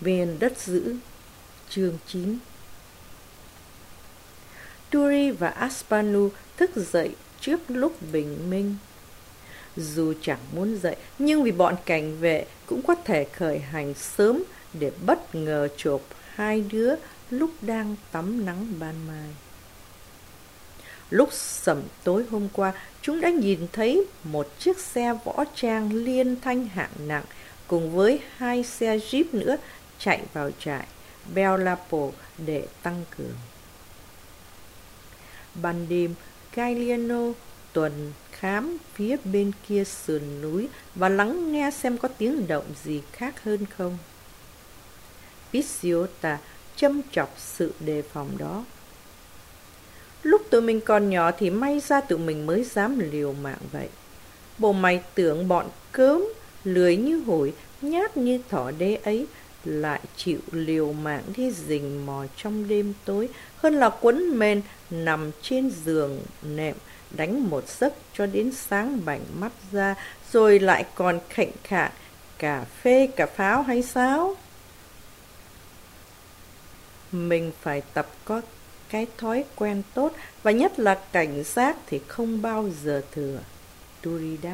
Viên đất giữ. Chương 9. Turi và Aspanu thức dậy trước lúc bình minh. Dù chẳng muốn dậy, nhưng vì bọn cảnh vệ cũng có thể khởi hành sớm để bất ngờ chộp hai đứa lúc đang tắm nắng ban mai. Lúc sẩm tối hôm qua, chúng đã nhìn thấy một chiếc xe võ trang liên thanh hạng nặng cùng với hai xe jeep nữa chạy vào trại Belapo để tăng cường. Ban đêm, Gagliano tuần khám phía bên kia sườn núi và lắng nghe xem có tiếng động gì khác hơn không. Picciota châm chọc sự đề phòng đó. Lúc tụi mình còn nhỏ thì may ra tụi mình mới dám liều mạng vậy. Bộ mày tưởng bọn cớm, lười như hổi, nhát như thỏ đế ấy lại chịu liều mạng đi rình mò trong đêm tối hơn là quấn mền nằm trên giường nệm đánh một giấc cho đến sáng bảnh mắt ra rồi lại còn khệnh khạng cà phê cà pháo hay sao? Mình phải tập có cái thói quen tốt và nhất là cảnh giác thì không bao giờ thừa, Turi đáp.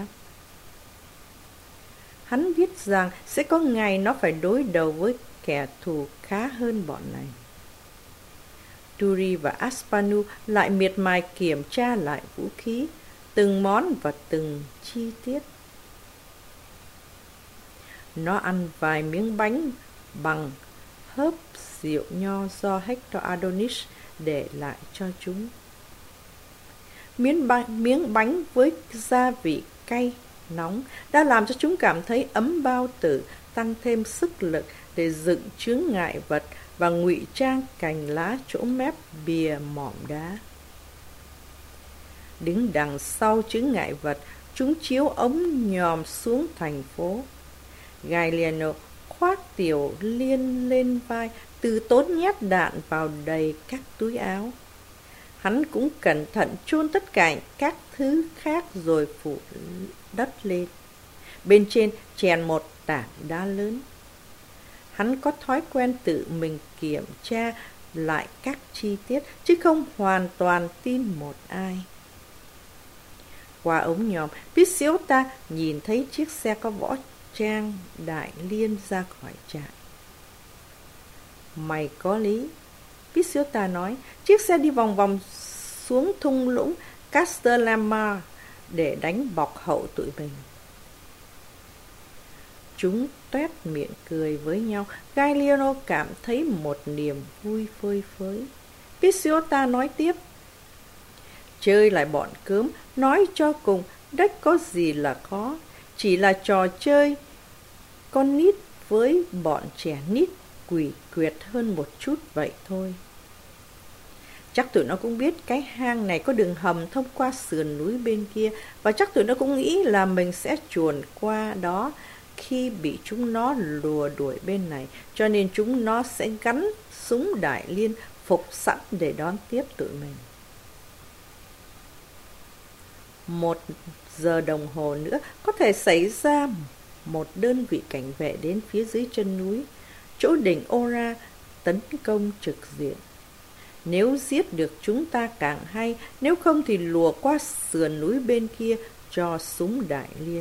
Hắn biết rằng sẽ có ngày nó phải đối đầu với kẻ thù khá hơn bọn này. Turi và Aspanu lại miệt mài kiểm tra lại vũ khí, từng món và từng chi tiết. Nó ăn vài miếng bánh bằng hớp rượu nho do Hector Adonis để lại cho chúng. Miếng bánh với gia vị cay nóng đã làm cho chúng cảm thấy ấm bao tử, tăng thêm sức lực để dựng chướng ngại vật và ngụy trang cành lá chỗ mép bìa mỏm đá. Đứng đằng sau chướng ngại vật, chúng chiếu ống nhòm xuống thành phố. Gagliano khoác Tiểu Liên lên vai, từ tốn nhét đạn vào đầy các túi áo. Hắn cũng cẩn thận chôn tất cả các thứ khác rồi phủ đất lên. Bên trên chèn một tảng đá lớn. Hắn có thói quen tự mình kiểm tra lại các chi tiết, chứ không hoàn toàn tin một ai. Qua ống nhòm, Picciota nhìn thấy chiếc xe có võ trang đại liên ra khỏi trại. Mày có lý, Picciota nói. Chiếc xe đi vòng vòng xuống thung lũng Castellamare để đánh bọc hậu tụi mình. Chúng toét miệng cười với nhau. Gagliano cảm thấy một niềm vui phơi phới. Picciota nói tiếp. Chơi lại bọn cớm, nói cho cùng, đếch có gì là khó. Chỉ là trò chơi con nít với bọn trẻ nít quỷ quyệt hơn một chút vậy thôi. Chắc tụi nó cũng biết cái hang này có đường hầm thông qua sườn núi bên kia, và chắc tụi nó cũng nghĩ là mình sẽ chuồn qua đó khi bị chúng nó lùa đuổi bên này, cho nên chúng nó sẽ gắn súng đại liên phục sẵn để đón tiếp tụi mình. 1 giờ đồng hồ nữa có thể xảy ra một đơn vị cảnh vệ đến phía dưới chân núi, chỗ đỉnh Ora, tấn công trực diện. Nếu giết được chúng ta càng hay, nếu không thì lùa qua sườn núi bên kia cho súng đại liên.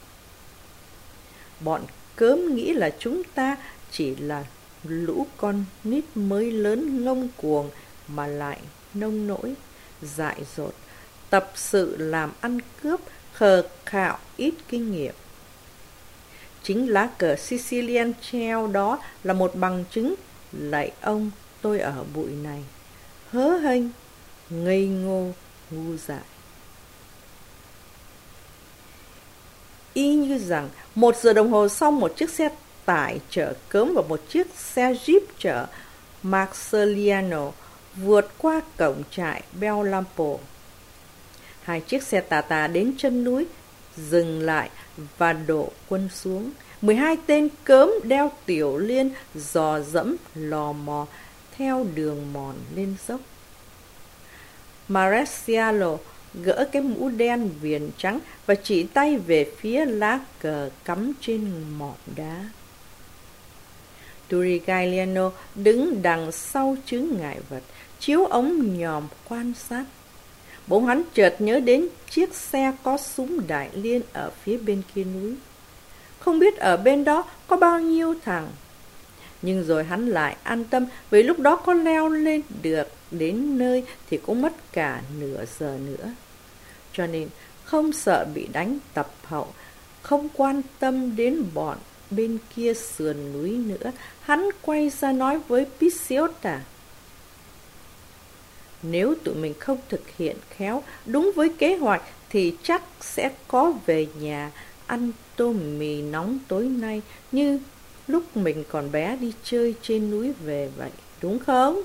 Bọn cớm nghĩ là chúng ta chỉ là lũ con nít mới lớn ngông cuồng mà lại nông nỗi, dại dột, tập sự làm ăn cướp, khờ khạo, ít kinh nghiệm. Chính lá cờ Sicilian treo đó là một bằng chứng. Lạy ông, tôi ở bụi này, hớ hênh, ngây ngô, ngu dại. Y như rằng 1 giờ đồng hồ sau, một chiếc xe tải chở cớm và một chiếc xe jeep chở Marcelliano vượt qua cổng trại Bellampo. 2 chiếc xe tà tà đến chân núi, dừng lại và đổ quân xuống. 12 tên cớm đeo tiểu liên dò dẫm lò mò theo đường mòn lên dốc. Maresialo gỡ cái mũ đen viền trắng và chỉ tay về phía lá cờ cắm trên mỏm đá. Turigaliano đứng đằng sau chướng ngại vật, chiếu ống nhòm quan sát. Bỗng hắn chợt nhớ đến chiếc xe có súng đại liên ở phía bên kia núi. Không biết ở bên đó có bao nhiêu thằng. Nhưng rồi hắn lại an tâm, vì lúc đó có leo lên được đến nơi thì cũng mất cả nửa giờ nữa. Cho nên không sợ bị đánh tập hậu, không quan tâm đến bọn bên kia sườn núi nữa, hắn quay ra nói với Pisiota: nếu tụi mình không thực hiện khéo đúng với kế hoạch thì chắc sẽ có về nhà ăn tô mì nóng tối nay như lúc mình còn bé đi chơi trên núi về vậy, đúng không?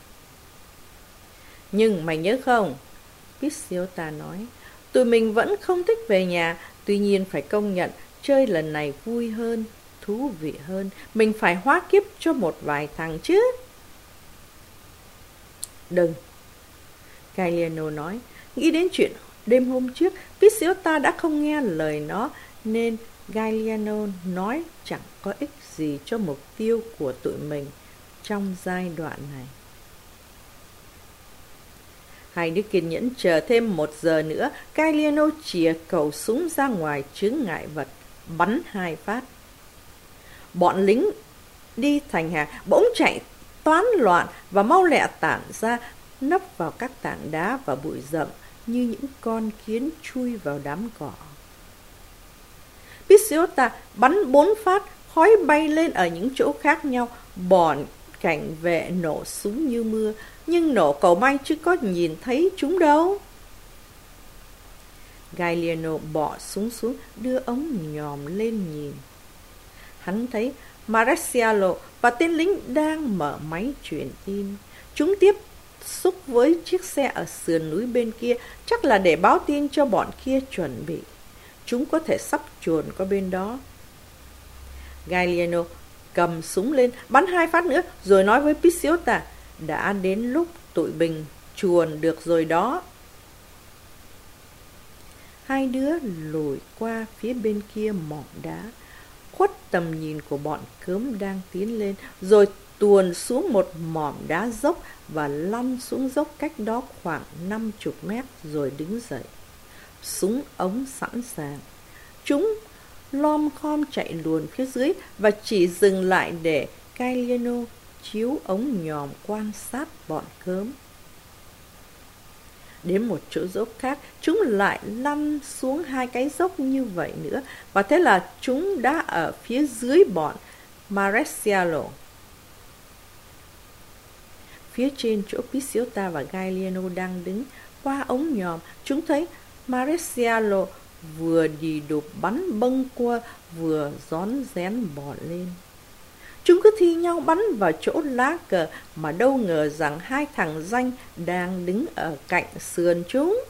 Nhưng mày nhớ không, Pisiota nói, tụi mình vẫn không thích về nhà. Tuy nhiên phải công nhận chơi lần này vui hơn, thú vị hơn. Mình phải hóa kiếp cho một vài thằng chứ. Đừng, Gagliano nói. Nghĩ đến chuyện đêm hôm trước, Pisiota đã không nghe lời nó, nên Gagliano nói chẳng có ích gì cho mục tiêu của tụi mình trong giai đoạn này. Hai đứa kiên nhẫn chờ thêm 1 giờ nữa. Gagliano chìa khẩu súng ra ngoài chướng ngại vật, bắn 2 phát. Bọn lính đi thành hàng bỗng chạy toán loạn và mau lẹ tản ra, nấp vào các tảng đá và bụi rậm như những con kiến chui vào đám cỏ. Pisiota bắn 4 phát, khói bay lên ở những chỗ khác nhau. Bọn cảnh vệ nổ súng như mưa, nhưng nổ cầu may chứ có nhìn thấy chúng đâu. Gagliano bỏ súng xuống, đưa ống nhòm lên nhìn. Hắn thấy Maresialo và tên lính đang mở máy truyền tin. Chúng tiếp xúc với chiếc xe ở sườn núi bên kia, chắc là để báo tin cho bọn kia chuẩn bị. Chúng có thể sắp chuồn qua bên đó. Gagliano cầm súng lên, bắn 2 phát nữa, rồi nói với Pisiota: đã đến lúc tụi mình chuồn được rồi đó. Hai đứa lùi qua phía bên kia mỏm đá, khuất tầm nhìn của bọn cớm đang tiến lên, rồi tuồn xuống một mỏm đá dốc và lăn xuống dốc cách đó khoảng 50 mét rồi đứng dậy. Súng ống sẵn sàng. Chúng lom khom chạy luồn phía dưới và chỉ dừng lại để Gagliano chiếu ống nhòm quan sát bọn cớm. Đến một chỗ dốc khác, chúng lại lăn xuống 2 cái dốc như vậy nữa, và thế là chúng đã ở phía dưới bọn Maresialo. Phía trên chỗ Pisiota và Gagliano đang đứng, qua ống nhòm, chúng thấy Maresialo vừa đì đụp bắn bâng quơ, vừa rón rén bò lên. Chúng cứ thi nhau bắn vào chỗ lá cờ, mà đâu ngờ rằng 2 thằng danh đang đứng ở cạnh sườn chúng.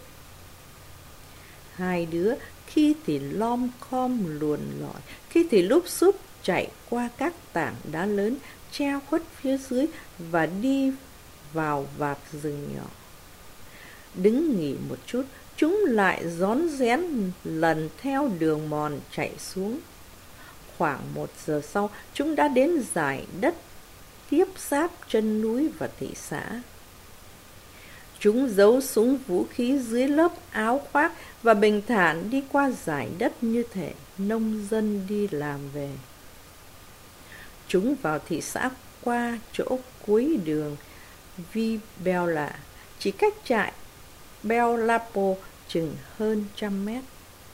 Hai đứa khi thì lom khom luồn lỏi, khi thì lúp xúp chạy qua các tảng đá lớn treo khuất phía dưới và đi vào vạt rừng nhỏ. Đứng nghỉ một chút, chúng lại rón rén lần theo đường mòn chạy xuống. Khoảng 1 giờ sau, chúng đã đến dải đất tiếp giáp chân núi và thị xã. Chúng giấu súng vũ khí dưới lớp áo khoác và bình thản đi qua dải đất như thể nông dân đi làm về. Chúng vào thị xã qua chỗ cuối đường Vibella, chỉ cách trại Bellapo chừng hơn 100 mét.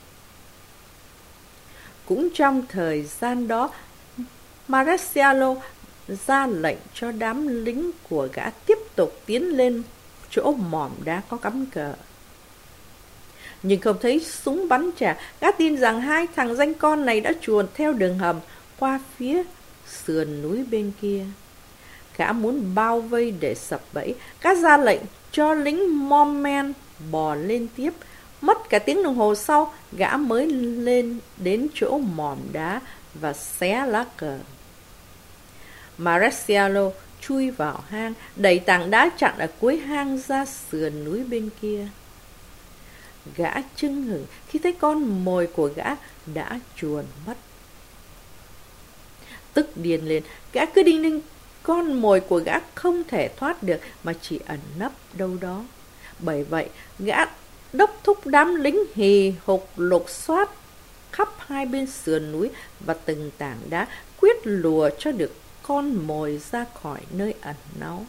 Cũng trong thời gian đó, Maresialo ra lệnh cho đám lính của gã tiếp tục tiến lên chỗ mỏm đá có cắm cờ. Nhưng không thấy súng bắn trả, gã tin rằng 2 thằng danh con này đã chuồn theo đường hầm qua phía sườn núi bên kia. Gã muốn bao vây để sập bẫy. Gã ra lệnh cho lính Mormen bò lên tiếp. Mất cả tiếng đồng hồ sau, gã mới lên đến chỗ mỏm đá và xé lá cờ. Maresialo chui vào hang, đẩy tảng đá chặn ở cuối hang ra sườn núi bên kia. Gã chưng hửng khi thấy con mồi của gã đã chuồn mất. Tức điên lên, gã cứ đinh ninh con mồi của gã không thể thoát được mà chỉ ẩn nấp đâu đó. Bởi vậy, gã đốc thúc đám lính hì hục lục soát khắp hai bên sườn núi và từng tảng đá, quyết lùa cho được con mồi ra khỏi nơi ẩn náu.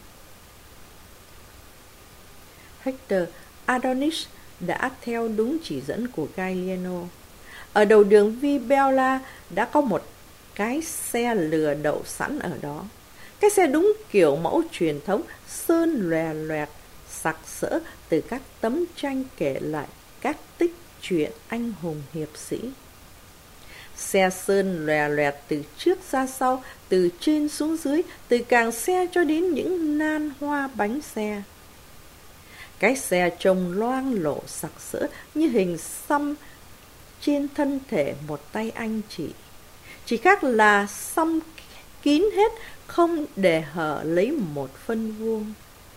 Hector Adonis đã theo đúng chỉ dẫn của Gallieno. Ở đầu đường Vibella đã có một cái xe lừa đậu sẵn ở đó. Cái xe đúng kiểu mẫu truyền thống, sơn lòe loẹt, sặc sỡ từ các tấm tranh kể lại các tích truyện anh hùng hiệp sĩ. Xe sơn lòe loẹt từ trước ra sau, từ trên xuống dưới, từ càng xe cho đến những nan hoa bánh xe. Cái xe trông loang lổ sặc sỡ như hình xăm trên thân thể một tay anh chị. Chỉ khác là xăm kín hết, không để hở lấy một phân vuông.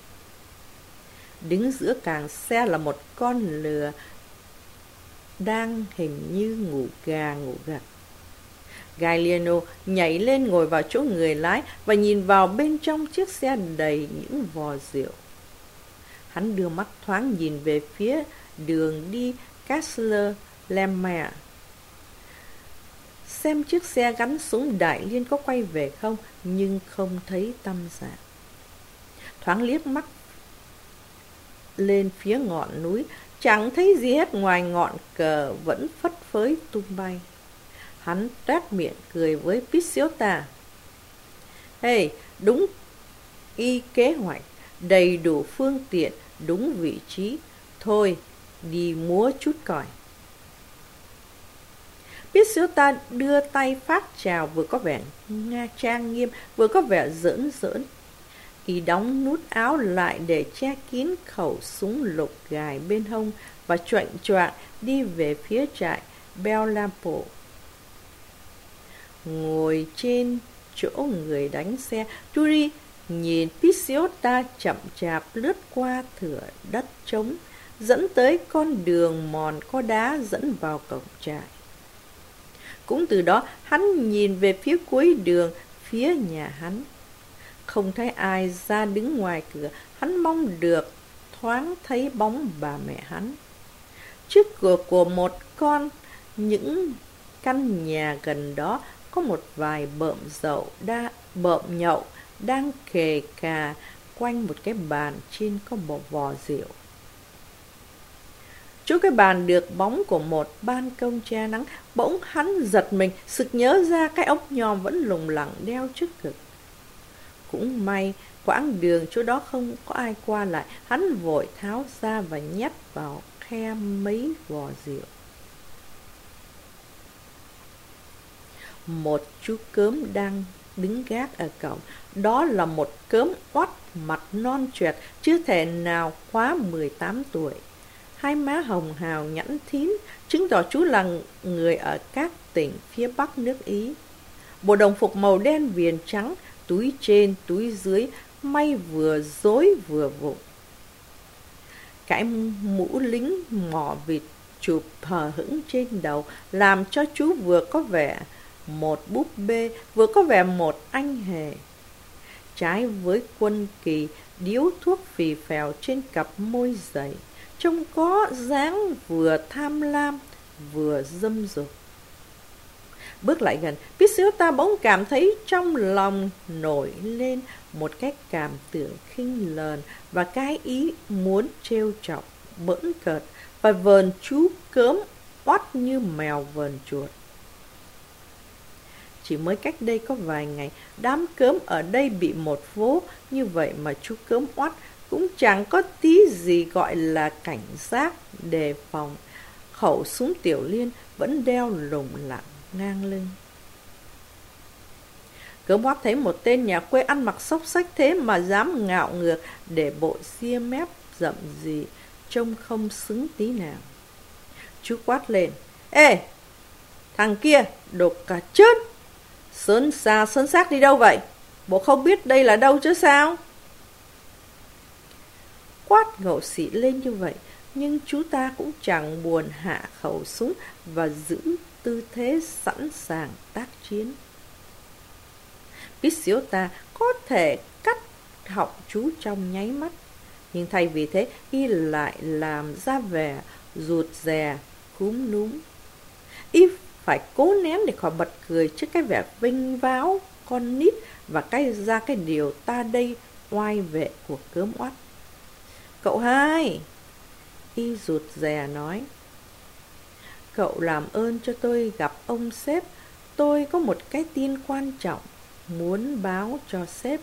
Đứng giữa càng xe là một con lừa đang hình như ngủ gà ngủ gật. Gallieno nhảy lên ngồi vào chỗ người lái và nhìn vào bên trong chiếc xe đầy những vò rượu. Hắn đưa mắt thoáng nhìn về phía đường đi Castle Lemmer, xem chiếc xe gắn súng đại liên có quay về không, nhưng không thấy tăm dạng. Thoáng liếc mắt lên phía ngọn núi, chẳng thấy gì hết ngoài ngọn cờ vẫn phất phới tung bay. Hắn toét miệng cười với Picciota. Hey, đúng y kế hoạch, đầy đủ phương tiện, đúng vị trí. Thôi, đi múa chút còi. Picciota đưa tay phát chào, vừa có vẻ trang nghiêm, vừa có vẻ giỡn giỡn. Y đóng nút áo lại để che kín khẩu súng lục gài bên hông và choạng choạng đi về phía trại Bellampo. Ngồi trên chỗ người đánh xe, Yuri nhìn Picciota chậm chạp lướt qua thửa đất trống, dẫn tới con đường mòn có đá dẫn vào cổng trại. Cũng từ đó hắn nhìn về phía cuối đường, phía nhà hắn. Không thấy ai ra đứng ngoài cửa, hắn mong được thoáng thấy bóng bà mẹ hắn. Trước cửa của một những căn nhà gần đó có một vài bợm nhậu đang kề cà quanh một cái bàn trên có một vò rượu. Chỗ cái bàn được bóng của một ban công che nắng, bỗng hắn giật mình, sực nhớ ra cái ống nhòm vẫn lủng lẳng đeo trước ngực. Cũng may quãng đường chỗ đó không có ai qua lại, hắn vội tháo ra và nhét vào khe mấy vò rượu. Một chú cớm đang đứng gác ở cổng. Đó là một cớm oắt mặt non choẹt, chưa thể nào quá 18 tuổi. Hai má hồng hào nhẵn thín, chứng tỏ chú là người ở các tỉnh phía bắc nước Ý. Bộ đồng phục màu đen viền trắng, túi trên túi dưới, may vừa rối vừa vụng. Cái mũ lính mỏ vịt chụp hờ hững trên đầu làm cho chú vừa có vẻ một búp bê, vừa có vẻ một anh hề. Trái với quân kỳ, điếu thuốc phì phèo trên cặp môi dày, trông có dáng vừa tham lam vừa dâm dục. Bước lại gần, Picciota bỗng cảm thấy trong lòng nổi lên một cái cảm tưởng khinh lờn và cái ý muốn trêu chọc, bỡn cợt và vờn chú cớm oắt như mèo vờn chuột. Chỉ mới cách đây có vài ngày, đám cớm ở đây bị một vố như vậy mà chú cớm oắt cũng chẳng có tí gì gọi là cảnh giác, đề phòng. Khẩu súng tiểu liên vẫn đeo lủng lẳng ngang lưng. Cớm oắt thấy một tên nhà quê ăn mặc xốc xách thế mà dám ngạo ngược, để bộ ria mép rậm rì, trông không xứng tí nào. Chú quát lên: Ê, thằng kia, đồ cả chết! Sơn xác đi đâu vậy? Bộ không biết đây là đâu chứ sao? Quát ngầu xị lên như vậy, nhưng chú ta cũng chẳng buồn hạ khẩu súng và giữ tư thế sẵn sàng tác chiến. Pisiota có thể cắt họng chú trong nháy mắt. Nhưng thay vì thế, y lại làm ra vẻ rụt rè, cúm núm. Y phải cố nén để khỏi bật cười trước cái vẻ vinh váo con nít và cái điều ta đây oai vệ của Cớm Oắt. Cậu hai, y rụt rè nói, cậu làm ơn cho tôi gặp ông sếp. Tôi có một cái tin quan trọng muốn báo cho sếp.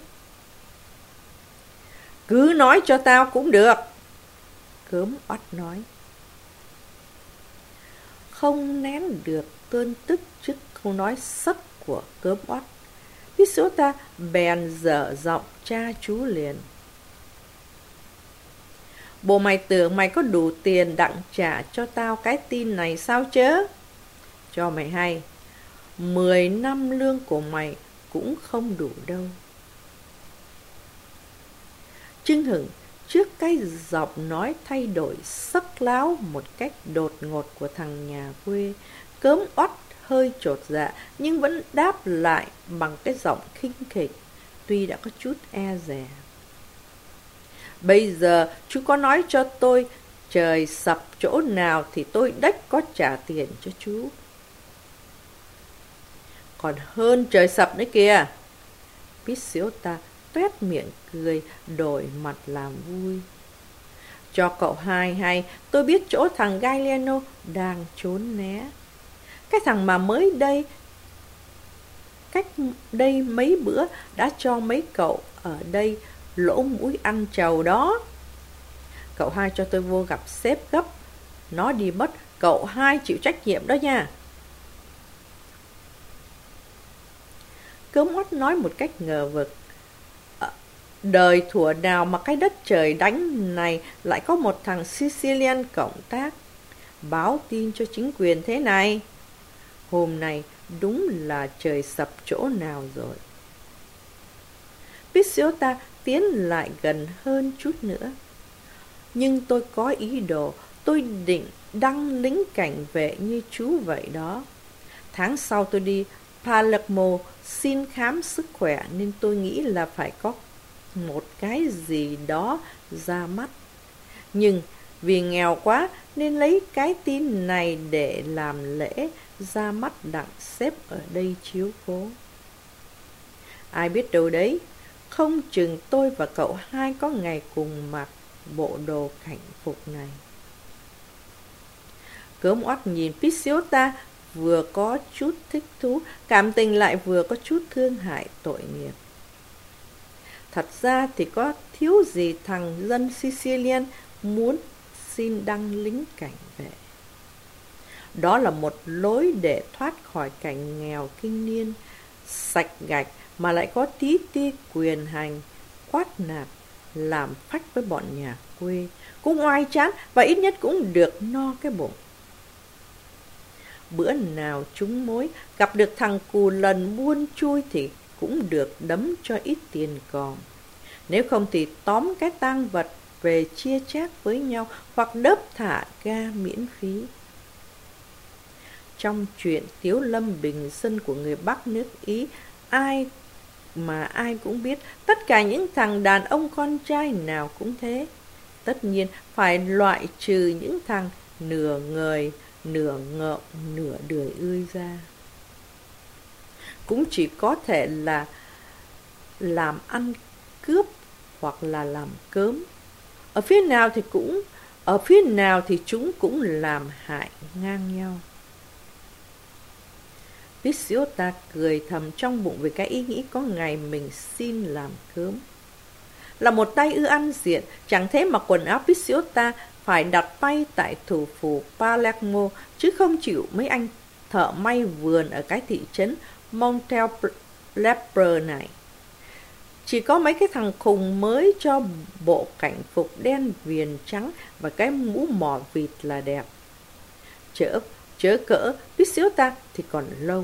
Cứ nói cho tao cũng được, Cớm Oắt nói. Không nén được cơn tức trước câu nói sắc của Cớm Oắt, Pisiota bèn dở giọng tra chú liền. Bộ mày tưởng mày có đủ tiền đặng trả cho tao cái tin này sao chớ? Cho mày hay, 10 năm lương của mày cũng không đủ đâu. Chưng hửng trước cái giọng nói thay đổi sắc láo một cách đột ngột của thằng nhà quê, Cớm Oắt hơi chột dạ nhưng vẫn đáp lại bằng cái giọng khinh khỉnh, tuy đã có chút e dè. Bây giờ chú có nói cho tôi trời sập chỗ nào thì tôi đếch có trả tiền cho chú. Còn hơn trời sập nữa kìa. Pisiota tuét miệng cười, đổi mặt làm vui. Cho cậu hai hay, tôi biết chỗ thằng Galliano đang trốn né. Cái thằng mà mới đây, cách đây mấy bữa đã cho mấy cậu ở đây lỗ mũi ăn trầu đó. Cậu hai cho tôi vô gặp sếp gấp. Nó đi mất, cậu hai chịu trách nhiệm đó nha. Cớm Oắt nói một cách ngờ vực. Đời thuở nào mà cái đất trời đánh này lại có một thằng Sicilian cộng tác, báo tin cho chính quyền thế này. Hôm nay đúng là trời sập chỗ nào rồi. Pisiota tiến lại gần hơn chút nữa. Nhưng tôi có ý đồ, tôi định đăng lính cảnh vệ như chú vậy đó. Tháng sau tôi đi Palermo xin khám sức khỏe nên tôi nghĩ là phải có một cái gì đó ra mắt. Nhưng vì nghèo quá nên lấy cái tin này để làm lễ ra mắt đặng sếp ở đây chiếu cố. Ai biết đâu đấy, không chừng tôi và cậu hai có ngày cùng mặc bộ đồ cảnh phục này. Cớm Oắt nhìn Pisiota vừa có chút thích thú, cảm tình lại vừa có chút thương hại tội nghiệp. Thật ra thì có thiếu gì thằng dân Sicilian muốn xin đăng lính cảnh vệ. Đó là một lối để thoát khỏi cảnh nghèo kinh niên, sạch gạch mà lại có tí ti quyền hành, quát nạt, làm phách với bọn nhà quê. Cũng oai chán và ít nhất cũng được no cái bụng. Bữa nào trúng mối, gặp được thằng cù lần buôn chui thì cũng được đấm cho ít tiền còm. Nếu không thì tóm cái tang vật về chia chác với nhau hoặc đớp thả ga miễn phí. Trong chuyện Tiếu Lâm bình dân của người Bắc nước Ý, ai cũng biết, tất cả những thằng đàn ông con trai nào cũng thế. Tất nhiên phải loại trừ những thằng nửa người, nửa ngợm, nửa đười ươi ra. Cũng chỉ có thể là làm ăn cướp hoặc là làm cớm. Ở phía nào thì chúng cũng làm hại ngang nhau. Pisiota cười thầm trong bụng về cái ý nghĩ có ngày mình xin làm cớm. Là một tay ư ăn diện, chẳng thế mà quần áo Pisiota phải đặt tay tại thủ phủ Palermo, chứ không chịu mấy anh thợ may vườn ở cái thị trấn Montelepro này. Chỉ có mấy cái thằng khùng mới cho bộ cảnh phục đen viền trắng và cái mũ mỏ vịt là đẹp. Chớ cỡ Pisiota thì còn lâu.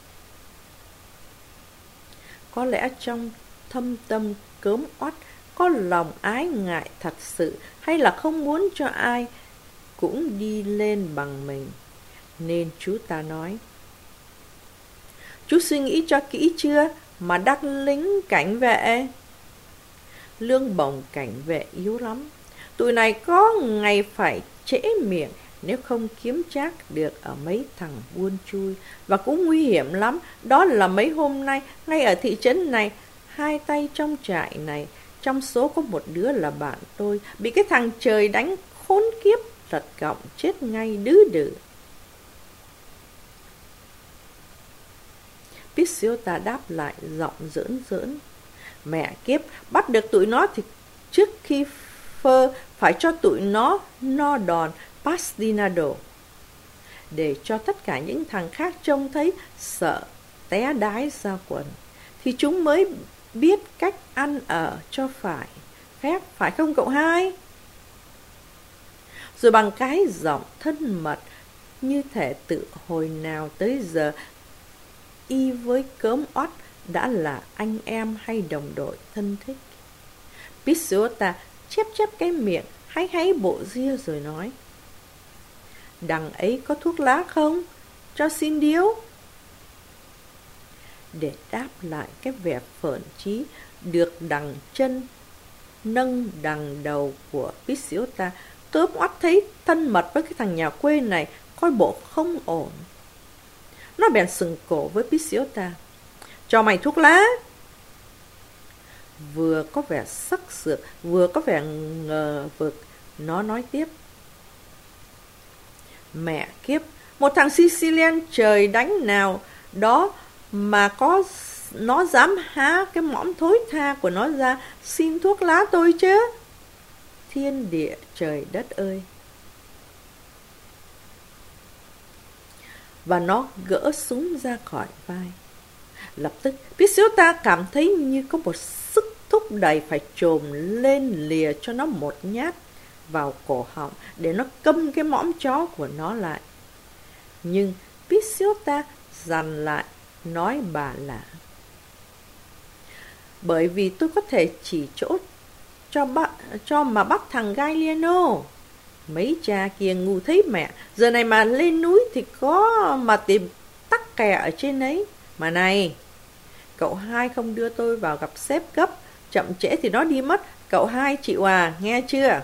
Có lẽ trong thâm tâm Cớm Oắt có lòng ái ngại thật sự, hay là không muốn cho ai cũng đi lên bằng mình. Nên chú ta nói: Chú suy nghĩ cho kỹ chưa? mà đắc lính cảnh vệ. Lương bổng cảnh vệ yếu lắm. Tụi này có ngày phải trễ miệng nếu không kiếm trác được ở mấy thằng buôn chui. Và cũng nguy hiểm lắm. Đó là mấy hôm nay, ngay ở thị trấn này, 2 tay trong trại này, trong số có một đứa là bạn tôi, bị cái thằng trời đánh khốn kiếp, lật gọng chết ngay đứ đừ. Pisiota đáp lại giọng giỡn giỡn. Mẹ kiếp, bắt được tụi nó thì trước khi phơ phải cho tụi nó no đòn pastinado, để cho tất cả những thằng khác trông thấy sợ té đái ra quần, thì chúng mới biết cách ăn ở cho phải phép, phải không cậu hai? Rồi bằng cái giọng thân mật như thể tự hồi nào tới giờ y với cớm oắt đã là anh em hay đồng đội thân thích, Pisiota chép chép cái miệng, háy bộ ria rồi nói: Đằng ấy có thuốc lá không? Cho xin điếu. Để đáp lại cái vẻ phởn chí được đằng chân nâng đằng đầu của Pisiota, cớm oắt thấy thân mật với cái thằng nhà quê này coi bộ không ổn. Nó bèn sừng cổ với Pisiota: Cho mày thuốc lá. Vừa có vẻ sắc sược, vừa có vẻ ngờ vực, nó nói tiếp: Mẹ kiếp, một thằng Sicilian trời đánh nào đó mà có nó dám há cái mõm thối tha của nó ra xin thuốc lá tôi chứ? Thiên địa trời đất ơi! Và nó gỡ súng ra khỏi vai. Lập tức Pisiota cảm thấy như có một sức thúc đẩy phải chồm lên lìa cho nó một nhát vào cổ họng để nó câm cái mõm chó của nó lại. Nhưng Pisiota dằn lại, nói bà là: Bởi vì tôi có thể chỉ chỗ cho mà bắt thằng Gagliano. Mấy cha kia ngu thấy mẹ, giờ này mà lên núi thì có mà tìm tắc kè ở trên ấy. Mà này, cậu hai không đưa tôi vào gặp sếp cấp, chậm trễ thì nó đi mất. Cậu hai chịu à, nghe chưa?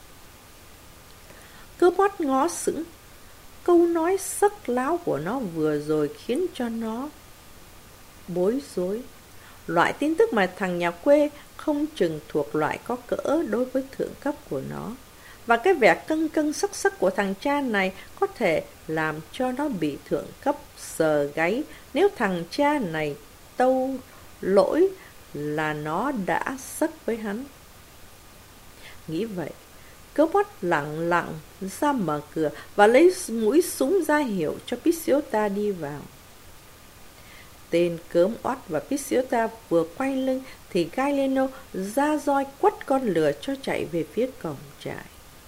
Cứ mắt ngó sững. Câu nói sắc láo của nó vừa rồi khiến cho nó bối rối. Loại tin tức mà thằng nhà quê không chừng thuộc loại có cỡ đối với thượng cấp của nó. Và cái vẻ căng căng sắc sắc của thằng cha này có thể làm cho nó bị thượng cấp sờ gáy nếu thằng cha này tâu lỗi là nó đã sất với hắn. Nghĩ vậy, cớp mắt lặng lặng ra mở cửa và lấy mũi súng ra hiệu cho Pisiota đi vào. Tên cớm oắt và Pisiota vừa quay lưng thì Gagliano ra roi quất con lừa cho chạy về phía cổng trại.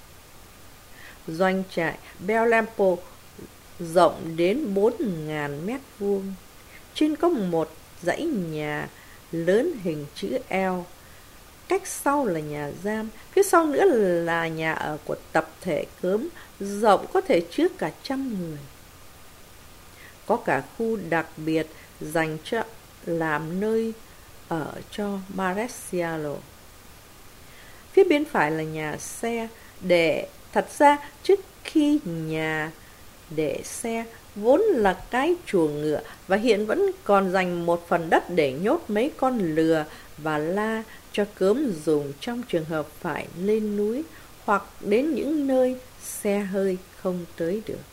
Doanh trại Bellampo rộng đến 4.000 mét vuông. Trên có một dãy nhà lớn hình chữ L. Cách sau là nhà giam, phía sau nữa là nhà ở của tập thể cớm, rộng có thể chứa cả 100 người. Có cả khu đặc biệt dành cho làm nơi ở cho Maresialo. Phía bên phải là nhà xe. Thật ra trước khi nhà để xe vốn là cái chuồng ngựa và hiện vẫn còn dành một phần đất để nhốt mấy con lừa và la cho cớm dùng trong trường hợp phải lên núi hoặc đến những nơi xe hơi không tới được.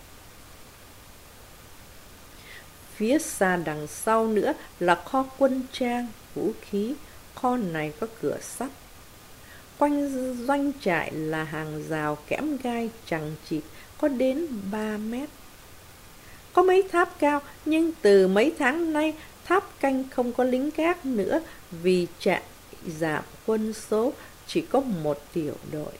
Phía xa đằng sau nữa là kho quân trang, vũ khí. Kho này có cửa sắt. Quanh doanh trại là hàng rào kẽm gai chằng chịt có đến 3 mét. Có mấy tháp cao, nhưng từ mấy tháng nay tháp canh không có lính gác nữa vì trại giảm quân số, chỉ có 1 tiểu đội.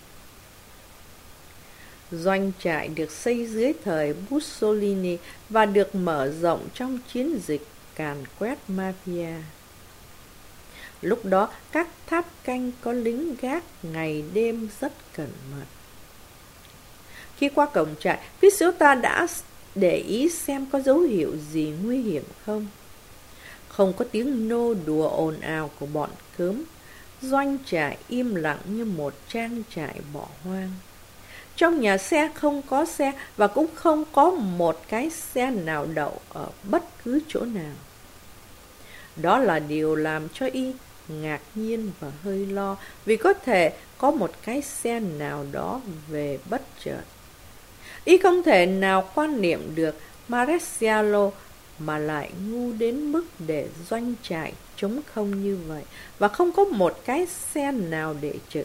Doanh trại được xây dưới thời Mussolini và được mở rộng trong chiến dịch càn quét mafia. Lúc đó các tháp canh có lính gác ngày đêm rất cẩn mật. Khi qua cổng trại, Pisiota đã để ý xem có dấu hiệu gì nguy hiểm không. Không có tiếng nô đùa ồn ào của bọn cớm. Doanh trại im lặng như một trang trại bỏ hoang. Trong nhà xe không có xe và cũng không có một cái xe nào đậu ở bất cứ chỗ nào. Đó là điều làm cho y ngạc nhiên và hơi lo, vì có thể có một cái xe nào đó về bất chợt. Y không thể nào quan niệm được Maresialo mà lại ngu đến mức để doanh trại trống không như vậy, và không có một cái xe nào để trực.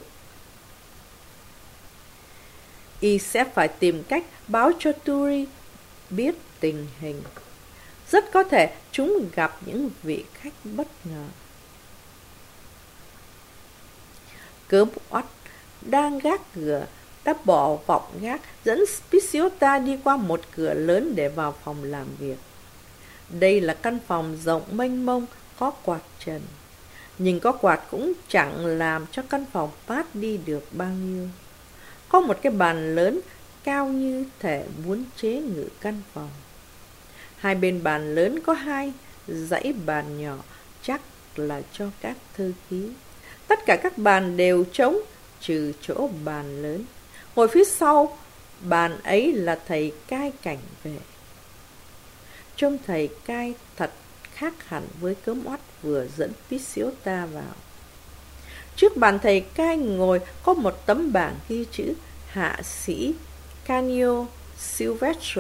Y sẽ phải tìm cách báo cho Turi biết tình hình. Rất có thể chúng gặp những vị khách bất ngờ. Cớm oắt đang gác cửa đã bỏ vọng gác, dẫn Pisiota đi qua một cửa lớn để vào phòng làm việc. Đây là căn phòng rộng mênh mông, có quạt trần. Nhưng có quạt cũng chẳng làm cho căn phòng mát đi được bao nhiêu. Có một cái bàn lớn cao như thể muốn chế ngự căn phòng. Hai bên bàn lớn có hai dãy bàn nhỏ, chắc là cho các thư ký. Tất cả các bàn đều trống, trừ chỗ bàn lớn. Ngồi phía sau bàn ấy là thầy cai cảnh vệ. Trông thầy cai thật khác hẳn với Cớm oắt vừa dẫn Pisiota vào. Trước bàn thầy cai ngồi có một tấm bảng ghi chữ Hạ sĩ Canio Silvestro.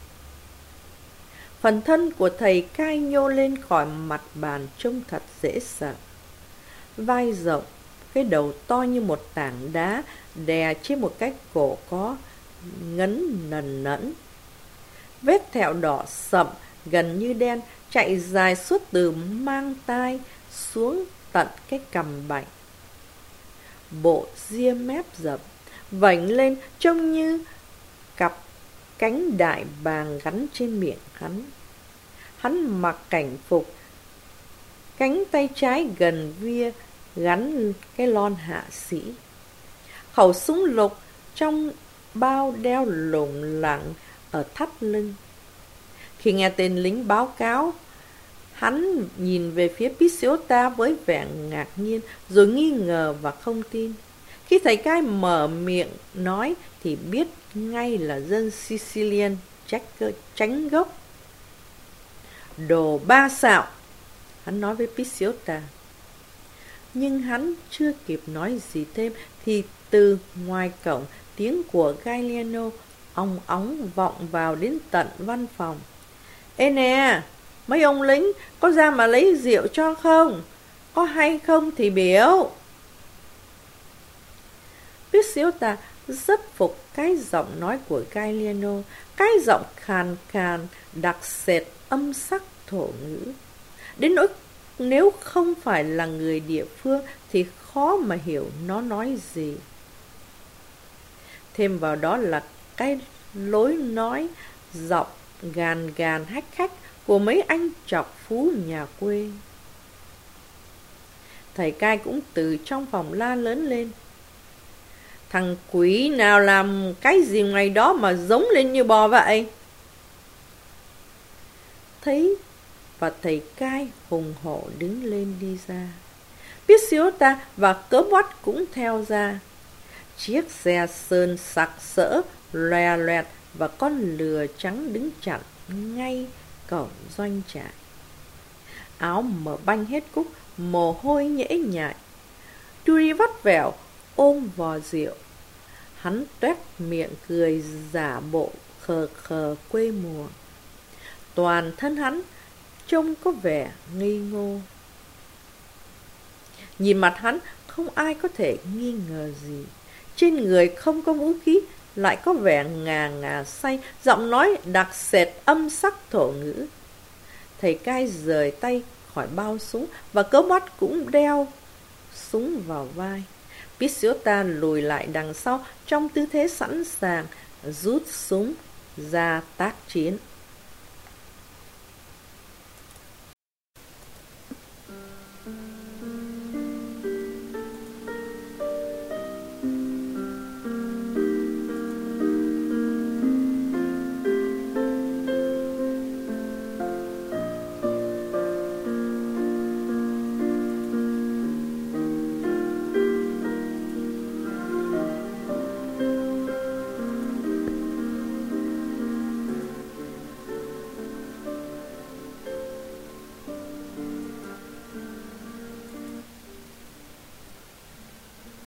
Phần thân của thầy cai nhô lên khỏi mặt bàn trông thật dễ sợ. Vai rộng, cái đầu to như một tảng đá đè trên một cái cổ có ngấn nần nẫn. Vết thẹo đỏ sậm gần như đen chạy dài suốt từ mang tai xuống tận cái cằm bạnh. Bộ ria mép rậm vảnh lên trông như cặp cánh đại bàng gắn trên miệng hắn. Hắn mặc cảnh phục, cánh tay trái gần via gắn cái lon hạ sĩ. Khẩu súng lục trong bao đeo lủng lẳng ở thắt lưng. Khi nghe tên lính báo cáo, hắn nhìn về phía Pisiota với vẻ ngạc nhiên, rồi nghi ngờ và không tin. Khi thầy cai mở miệng nói thì biết ngay là dân Sicilian tránh gốc. Đồ ba xạo, hắn nói với Pisiota. Nhưng hắn chưa kịp nói gì thêm thì từ ngoài cổng tiếng của Gagliano ong óng vọng vào đến tận văn phòng. Ê nè, mấy ông lính có ra mà lấy rượu cho không? Có hay không thì biểu. Pisiota rất phục cái giọng nói của Gagliano, cái giọng khàn khàn, đặc sệt âm sắc thổ ngữ. Đến nỗi nếu không phải là người địa phương thì khó mà hiểu nó nói gì. Thêm vào đó là cái lối nói giọng gàn gàn hách khách của mấy anh trọc phú nhà quê. Thầy cai cũng từ trong phòng la lớn lên. Thằng quỷ nào làm cái gì ngày đó mà giống lên như bò vậy? Thấy và thầy cai hùng hổ đứng lên đi ra. Pisiota và Cớm oắt cũng theo ra. Chiếc xe sơn sặc sỡ, loè loẹt và con lừa trắng đứng chặn ngay cổng doanh trại. Áo mở banh hết cúc, mồ hôi nhễ nhại. Turi vắt vẻo ôm vò rượu. Hắn toét miệng cười giả bộ khờ khờ quê mùa. Toàn thân hắn trông có vẻ ngây ngô. Nhìn mặt hắn không ai có thể nghi ngờ gì. Trên người không có vũ khí, lại có vẻ ngà ngà say, giọng nói đặc sệt âm sắc thổ ngữ. Thầy cai rời tay khỏi bao súng và Cớm oắt cũng đeo súng vào vai. Pisiota lùi lại đằng sau trong tư thế sẵn sàng rút súng ra tác chiến.